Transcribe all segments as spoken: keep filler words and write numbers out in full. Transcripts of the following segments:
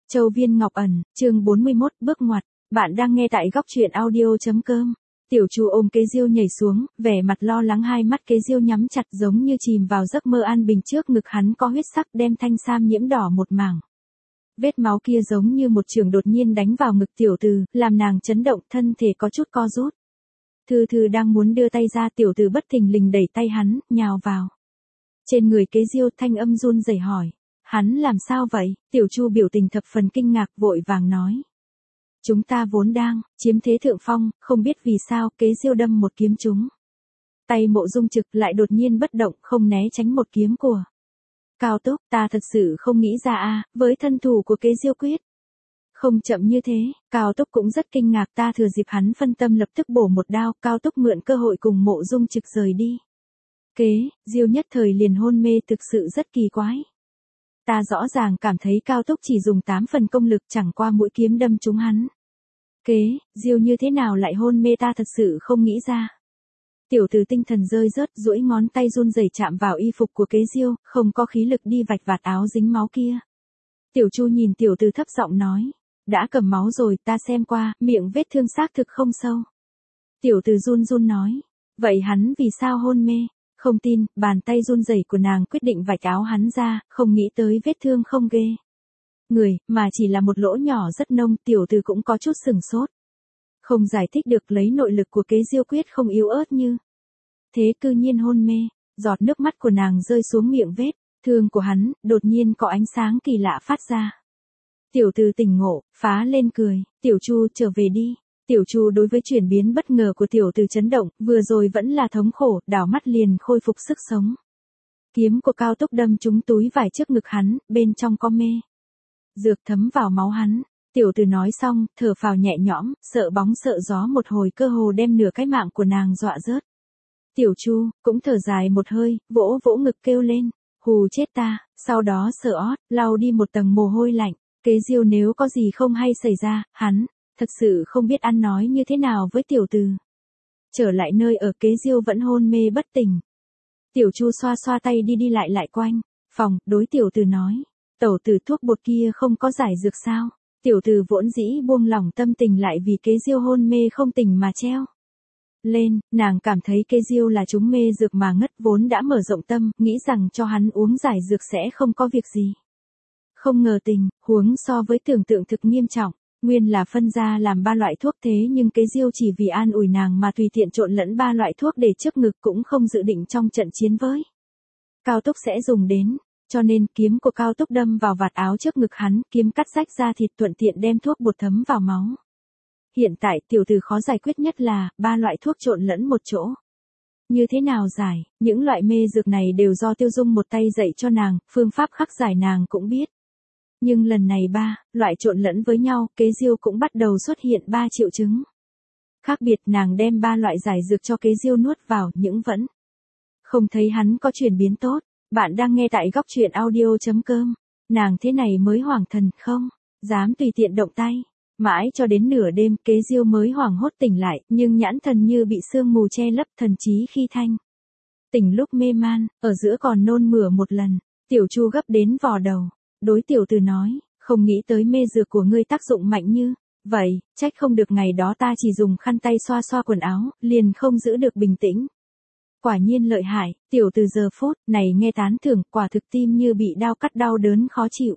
Châu Viên Ngọc Ẩn, chương bốn mươi mốt, bước ngoặt. Bạn đang nghe tại góc truyện audio.com. Tiểu Chu ôm Kế Diêu nhảy xuống, vẻ mặt lo lắng, hai mắt Kế Diêu nhắm chặt giống như chìm vào giấc mơ an bình. Trước ngực hắn có huyết sắc đem thanh sam nhiễm đỏ một mảng. Vết máu kia giống như một chưởng đột nhiên đánh vào ngực tiểu từ, làm nàng chấn động, thân thể có chút co rút. Thư Thư đang muốn đưa tay ra, tiểu từ bất thình lình đẩy tay hắn, nhào vào trên người Kế Diêu, thanh âm run rẩy hỏi. Hắn làm sao vậy? Tiểu Chu biểu tình thập phần kinh ngạc, vội vàng nói. Chúng ta vốn đang chiếm thế thượng phong, không biết vì sao Kế Diêu đâm một kiếm trúng tay Mộ Dung Trực, lại đột nhiên bất động, không né tránh một kiếm của Cao Túc. Ta thật sự không nghĩ ra a, với thân thủ của Kế Diêu quyết không chậm như thế. Cao Túc cũng rất kinh ngạc, ta thừa dịp hắn phân tâm lập tức bổ một đao. Cao Túc mượn cơ hội cùng Mộ Dung Trực rời đi. Kế Diêu nhất thời liền hôn mê, thực sự rất kỳ quái. Ta rõ ràng cảm thấy Cao Túc chỉ dùng tám phần công lực, chẳng qua mũi kiếm đâm trúng hắn. Kế Diêu như thế nào lại hôn mê, ta thật sự không nghĩ ra. Tiểu từ tinh thần rơi rớt, duỗi ngón tay run rẩy chạm vào y phục của Kế Diêu, không có khí lực đi vạch vạt áo dính máu kia. Tiểu Chu nhìn tiểu từ thấp giọng nói. Đã cầm máu rồi, ta xem qua, miệng vết thương xác thực không sâu. Tiểu từ run run nói. Vậy hắn vì sao hôn mê? Không tin, bàn tay run rẩy của nàng quyết định vạch áo hắn ra, không nghĩ tới vết thương không ghê người, mà chỉ là một lỗ nhỏ rất nông. Tiểu từ cũng có chút sừng sốt. Không giải thích được, lấy nội lực của Kế Diêu quyết không yếu ớt như thế cư nhiên hôn mê. Giọt nước mắt của nàng rơi xuống miệng vết thương của hắn, đột nhiên có ánh sáng kỳ lạ phát ra. Tiểu từ tỉnh ngộ, phá lên cười. Tiểu Chu, trở về đi. Tiểu Chu đối với chuyển biến bất ngờ của tiểu từ chấn động, vừa rồi vẫn là thống khổ, đảo mắt liền khôi phục sức sống. Kiếm của Cao Túc đâm trúng túi vải trước ngực hắn, bên trong có mê dược thấm vào máu hắn. Tiểu từ nói xong, thở phào nhẹ nhõm, sợ bóng sợ gió một hồi cơ hồ đem nửa cái mạng của nàng dọa rớt. Tiểu Chu cũng thở dài một hơi, vỗ vỗ ngực kêu lên. Hù chết ta, sau đó sợ ót, lau đi một tầng mồ hôi lạnh. Kế Diêu nếu có gì không hay xảy ra, hắn thật sự không biết ăn nói như thế nào với tiểu từ. Trở lại nơi ở, Kế Diêu vẫn hôn mê bất tỉnh. Tiểu Chu xoa xoa tay đi đi lại lại quanh phòng, đối tiểu từ nói. Tẩu tử, thuốc bột kia không có giải dược sao? Tiểu từ vốn dĩ buông lỏng tâm tình, lại vì Kế Diêu hôn mê không tỉnh mà treo lên. Nàng cảm thấy Kế Diêu là trúng mê dược mà ngất, vốn đã mở rộng tâm, nghĩ rằng cho hắn uống giải dược sẽ không có việc gì. Không ngờ tình huống so với tưởng tượng thực nghiêm trọng. Nguyên là phân ra làm ba loại thuốc, thế nhưng Kế Diêu chỉ vì an ủi nàng mà tùy tiện trộn lẫn ba loại thuốc để trước ngực, cũng không dự định trong trận chiến với Cao Túc sẽ dùng đến. Cho nên kiếm của Cao Túc đâm vào vạt áo trước ngực hắn, kiếm cắt rách da thịt, thuận tiện đem thuốc bột thấm vào máu. Hiện tại tiểu từ khó giải quyết nhất là ba loại thuốc trộn lẫn một chỗ. Như thế nào giải? Những loại mê dược này đều do Tiêu Dung một tay dạy cho nàng, phương pháp khắc giải nàng cũng biết. Nhưng lần này ba loại trộn lẫn với nhau, Kế Diêu cũng bắt đầu xuất hiện ba triệu chứng khác biệt. Nàng đem ba loại giải dược cho Kế Diêu nuốt vào, nhưng vẫn không thấy hắn có chuyển biến tốt. Bạn đang nghe tại góc truyện audio.com. Nàng thế này mới hoảng thần, không dám tùy tiện động tay. Mãi cho đến nửa đêm, Kế Diêu mới hoảng hốt tỉnh lại, nhưng nhãn thần như bị sương mù che lấp, thần trí khi thanh tỉnh lúc mê man, ở giữa còn nôn mửa một lần. Tiểu Chu gấp đến vò đầu, đối tiểu từ nói. Không nghĩ tới mê dược của ngươi tác dụng mạnh như vậy, trách không được ngày đó ta chỉ dùng khăn tay xoa xoa quần áo, liền không giữ được bình tĩnh. Quả nhiên lợi hại. Tiểu từ giờ phút này nghe tán thưởng, quả thực tim như bị đao cắt, đau đớn khó chịu.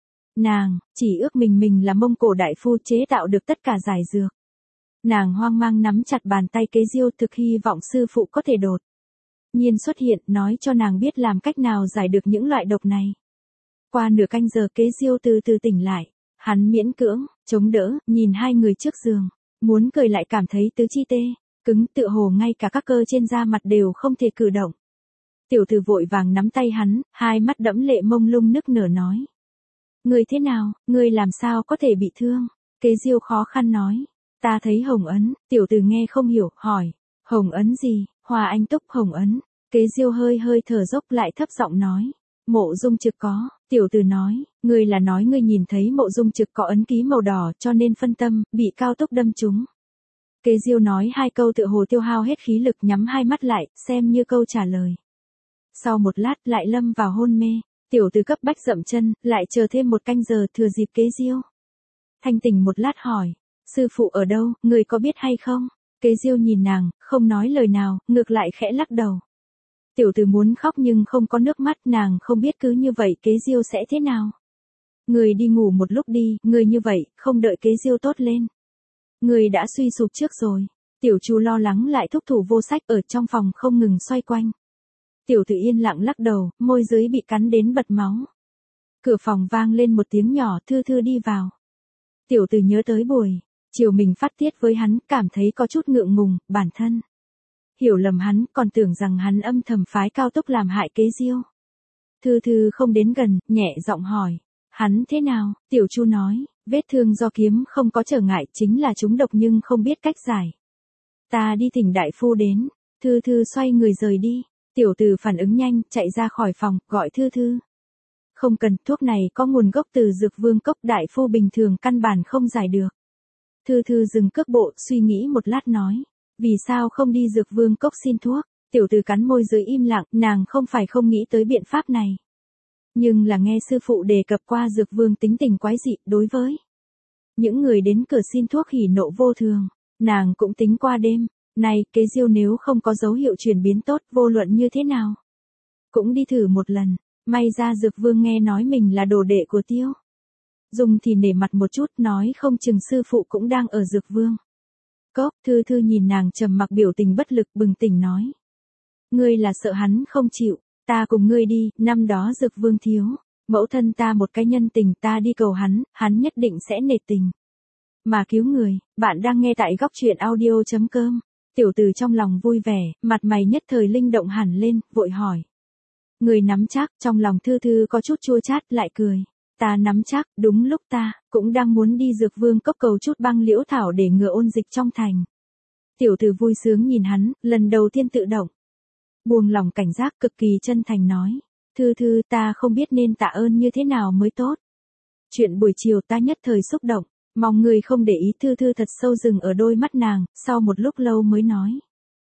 Nàng chỉ ước mình mình là Mông Cổ đại phu chế tạo được tất cả giải dược. Nàng hoang mang nắm chặt bàn tay Kế Diêu, thực hy vọng sư phụ có thể đột nhiên xuất hiện, nói cho nàng biết làm cách nào giải được những loại độc này. Qua nửa canh giờ, Kế Diêu từ từ tỉnh lại. Hắn miễn cưỡng chống đỡ, nhìn hai người trước giường, muốn cười lại cảm thấy tứ chi tê cứng, tựa hồ ngay cả các cơ trên da mặt đều không thể cử động. Tiểu từ vội vàng nắm tay hắn, hai mắt đẫm lệ mông lung nức nở nói. Ngươi thế nào, ngươi làm sao có thể bị thương? Kế Diêu khó khăn nói. Ta thấy hồng ấn. Tiểu từ nghe không hiểu, hỏi. Hồng ấn gì? Hoa Anh Túc hồng ấn. Kế Diêu hơi hơi thở dốc, lại thấp giọng nói. Mộ Dung Trực có. Tiểu từ nói. Ngươi là nói ngươi nhìn thấy Mộ Dung Trực có ấn ký màu đỏ, cho nên phân tâm, bị Cao Túc đâm trúng. Kế Diêu nói hai câu tựa hồ tiêu hao hết khí lực, nhắm hai mắt lại, xem như câu trả lời. Sau một lát lại lâm vào hôn mê. Tiểu từ cấp bách dậm chân, lại chờ thêm một canh giờ thừa dịp kế diêu. Thanh tỉnh một lát hỏi, sư phụ ở đâu, người có biết hay không? Kế diêu nhìn nàng, không nói lời nào, ngược lại khẽ lắc đầu. Tiểu từ muốn khóc nhưng không có nước mắt, nàng không biết cứ như vậy kế diêu sẽ thế nào. Người đi ngủ một lúc đi, người như vậy, không đợi kế diêu tốt lên. Người đã suy sụp trước rồi. Tiểu Chu lo lắng lại thúc thủ vô sách ở trong phòng không ngừng xoay quanh. Tiểu Tử yên lặng lắc đầu, môi dưới bị cắn đến bật máu. Cửa phòng vang lên một tiếng nhỏ, Thư Thư đi vào. Tiểu Tử nhớ tới buổi chiều mình phát tiết với hắn, cảm thấy có chút ngượng ngùng, bản thân hiểu lầm hắn, còn tưởng rằng hắn âm thầm phái cao tốc làm hại kế diêu. Thư Thư không đến gần, nhẹ giọng hỏi, hắn thế nào? Tiểu Chu nói, vết thương do kiếm không có trở ngại, chính là trúng độc nhưng không biết cách giải. Ta đi thỉnh đại phu đến. Thư Thư xoay người rời đi. Tiểu Tử phản ứng nhanh, chạy ra khỏi phòng, gọi Thư Thư. Không cần, thuốc này có nguồn gốc từ Dược Vương Cốc, đại phu bình thường căn bản không giải được. Thư Thư dừng cước bộ, suy nghĩ một lát nói, vì sao không đi Dược Vương Cốc xin thuốc? Tiểu Tử cắn môi dưới im lặng, nàng không phải không nghĩ tới biện pháp này. Nhưng là nghe sư phụ đề cập qua Dược Vương tính tình quái dị, đối với những người đến cửa xin thuốc hỉ nộ vô thường, nàng cũng tính qua đêm. Này, kế diêu nếu không có dấu hiệu chuyển biến tốt, vô luận như thế nào, cũng đi thử một lần. May ra Dược Vương nghe nói mình là đồ đệ của Tiêu Dung thì nể mặt một chút, nói không chừng sư phụ cũng đang ở Dược Vương Cốc. Thư Thư nhìn nàng trầm mặc biểu tình bất lực, bừng tỉnh nói, ngươi là sợ hắn không chịu, ta cùng ngươi đi. Năm đó Dược Vương thiếu mẫu thân ta một cái nhân tình, ta đi cầu hắn, hắn nhất định sẽ nể tình mà cứu người. Bạn đang nghe tại góc truyện audio chấm com. Tiểu Tử trong lòng vui vẻ, mặt mày nhất thời linh động hẳn lên, vội hỏi, người nắm chắc? Trong lòng Thư Thư có chút chua chát, lại cười, ta nắm chắc. Đúng lúc ta cũng đang muốn đi Dược Vương Cốc cầu chút băng liễu thảo để ngừa ôn dịch trong thành. Tiểu Tử vui sướng nhìn hắn, lần đầu tiên tự động buông lòng cảnh giác, cực kỳ chân thành nói, Thư Thư, ta không biết nên tạ ơn như thế nào mới tốt. Chuyện buổi chiều ta nhất thời xúc động, mong người không để ý. Thư Thư thật sâu dừng ở đôi mắt nàng, sau một lúc lâu mới nói,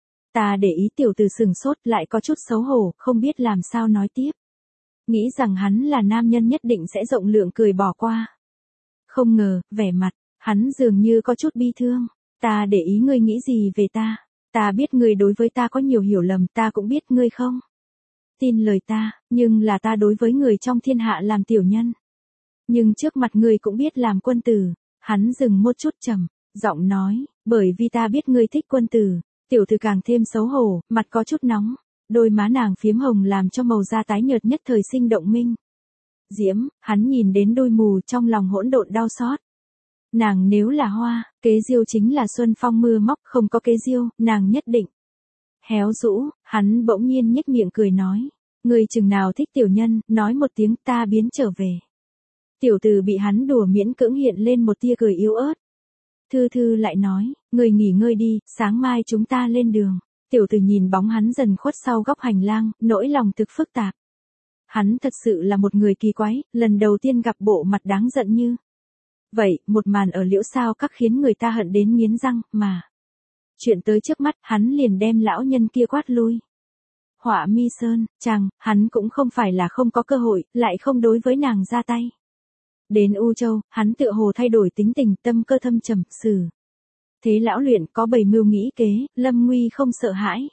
ta để ý. Tiểu Tử sừng sốt, lại có chút xấu hổ, không biết làm sao nói tiếp. Nghĩ rằng hắn là nam nhân nhất định sẽ rộng lượng cười bỏ qua. Không ngờ, vẻ mặt hắn dường như có chút bi thương. Ta để ý ngươi nghĩ gì về ta. Ta biết ngươi đối với ta có nhiều hiểu lầm, ta cũng biết ngươi không tin lời ta, nhưng là ta đối với người trong thiên hạ làm tiểu nhân. Nhưng trước mặt ngươi cũng biết làm quân tử. Hắn dừng một chút trầm giọng nói, bởi vì ta biết ngươi thích quân tử. Tiểu Tử càng thêm xấu hổ, mặt có chút nóng, đôi má nàng phiếm hồng làm cho màu da tái nhợt nhất thời sinh động minh diễm. Hắn nhìn đến đôi mù, trong lòng hỗn độn đau xót. Nàng nếu là hoa, kế diêu chính là xuân phong mưa móc, không có kế diêu, nàng nhất định héo rũ. Hắn bỗng nhiên nhếch miệng cười nói, ngươi chừng nào thích tiểu nhân, nói một tiếng, ta biến trở về. Tiểu Tử bị hắn đùa miễn cưỡng hiện lên một tia cười yếu ớt. Thư Thư lại nói, ngươi nghỉ ngơi đi, sáng mai chúng ta lên đường. Tiểu Tử nhìn bóng hắn dần khuất sau góc hành lang, nỗi lòng thực phức tạp. Hắn thật sự là một người kỳ quái, lần đầu tiên gặp bộ mặt đáng giận như vậy. Một màn ở Liễu Sao Các khiến người ta hận đến nghiến răng, mà chuyện tới trước mắt, hắn liền đem lão nhân kia quát lui. Họa Mi Sơn, chàng, hắn cũng không phải là không có cơ hội, lại không đối với nàng ra tay. Đến U Châu, hắn tựa hồ thay đổi tính tình, tâm cơ thâm trầm, xử thế lão luyện, có bày mưu nghĩ kế, lâm nguy không sợ hãi.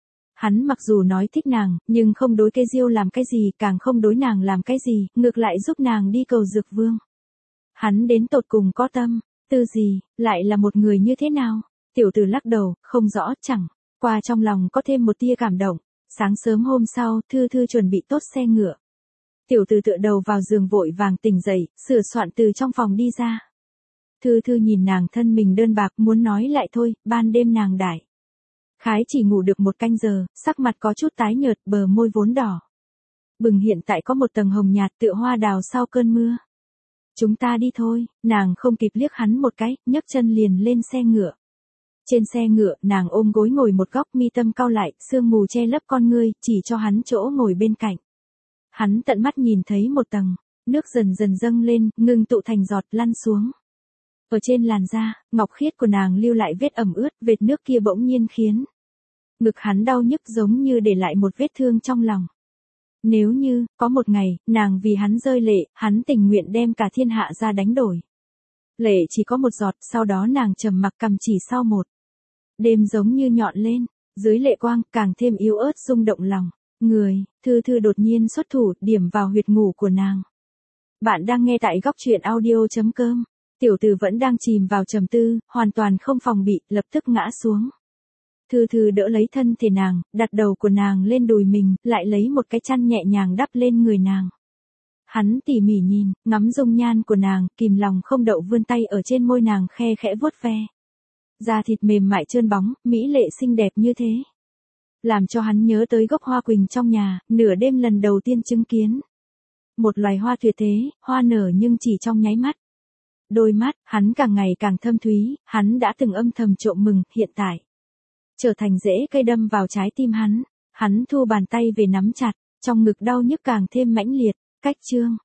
Hắn mặc dù nói thích nàng, nhưng không đối kế diêu làm cái gì, càng không đối nàng làm cái gì, ngược lại giúp nàng đi cầu Dược Vương. Hắn đến tột cùng có tâm tư gì, lại là một người như thế nào? Tiểu Tử lắc đầu, không rõ, chẳng qua trong lòng có thêm một tia cảm động. Sáng sớm hôm sau, Thư Thư chuẩn bị tốt xe ngựa. Tiểu Tử tựa đầu vào giường vội vàng tỉnh dậy, sửa soạn từ trong phòng đi ra. Thư Thư nhìn nàng thân mình đơn bạc, muốn nói lại thôi. Ban đêm nàng đại khái chỉ ngủ được một canh giờ, sắc mặt có chút tái nhợt, bờ môi vốn đỏ bừng hiện tại có một tầng hồng nhạt, tựa hoa đào sau cơn mưa. Chúng ta đi thôi. Nàng không kịp liếc hắn một cái, nhấc chân liền lên xe ngựa. Trên xe ngựa, nàng ôm gối ngồi một góc, mi tâm cau lại, sương mù che lấp con ngươi, chỉ cho hắn chỗ ngồi bên cạnh. Hắn tận mắt nhìn thấy một tầng nước dần dần dâng lên, ngưng tụ thành giọt lăn xuống. Ở trên làn da ngọc khiết của nàng lưu lại vết ẩm ướt, vệt nước kia bỗng nhiên khiến ngực hắn đau nhức, giống như để lại một vết thương trong lòng. Nếu như, có một ngày, nàng vì hắn rơi lệ, hắn tình nguyện đem cả thiên hạ ra đánh đổi. Lệ chỉ có một giọt, sau đó nàng trầm mặc cầm chỉ sau một đêm giống như nhọn lên, dưới lệ quang, càng thêm yếu ớt rung động lòng. Người, Thư Thư đột nhiên xuất thủ, điểm vào huyệt ngủ của nàng. Bạn đang nghe tại góc truyện audio.com. Tiểu Từ vẫn đang chìm vào trầm tư, hoàn toàn không phòng bị, lập tức ngã xuống. Thư Thư đỡ lấy thân thể nàng, đặt đầu của nàng lên đùi mình, lại lấy một cái chăn nhẹ nhàng đắp lên người nàng. Hắn tỉ mỉ nhìn, ngắm dung nhan của nàng, kìm lòng không đậu vươn tay ở trên môi nàng khe khẽ vuốt ve. Da thịt mềm mại trơn bóng, mỹ lệ xinh đẹp như thế. Làm cho hắn nhớ tới gốc hoa quỳnh trong nhà, nửa đêm lần đầu tiên chứng kiến. Một loài hoa tuyệt thế, hoa nở nhưng chỉ trong nháy mắt. Đôi mắt, hắn càng ngày càng thâm thúy, hắn đã từng âm thầm trộm mừng, hiện tại trở thành rễ cây đâm vào trái tim hắn. Hắn thu bàn tay về nắm chặt, trong ngực đau nhức càng thêm mãnh liệt. Cách chương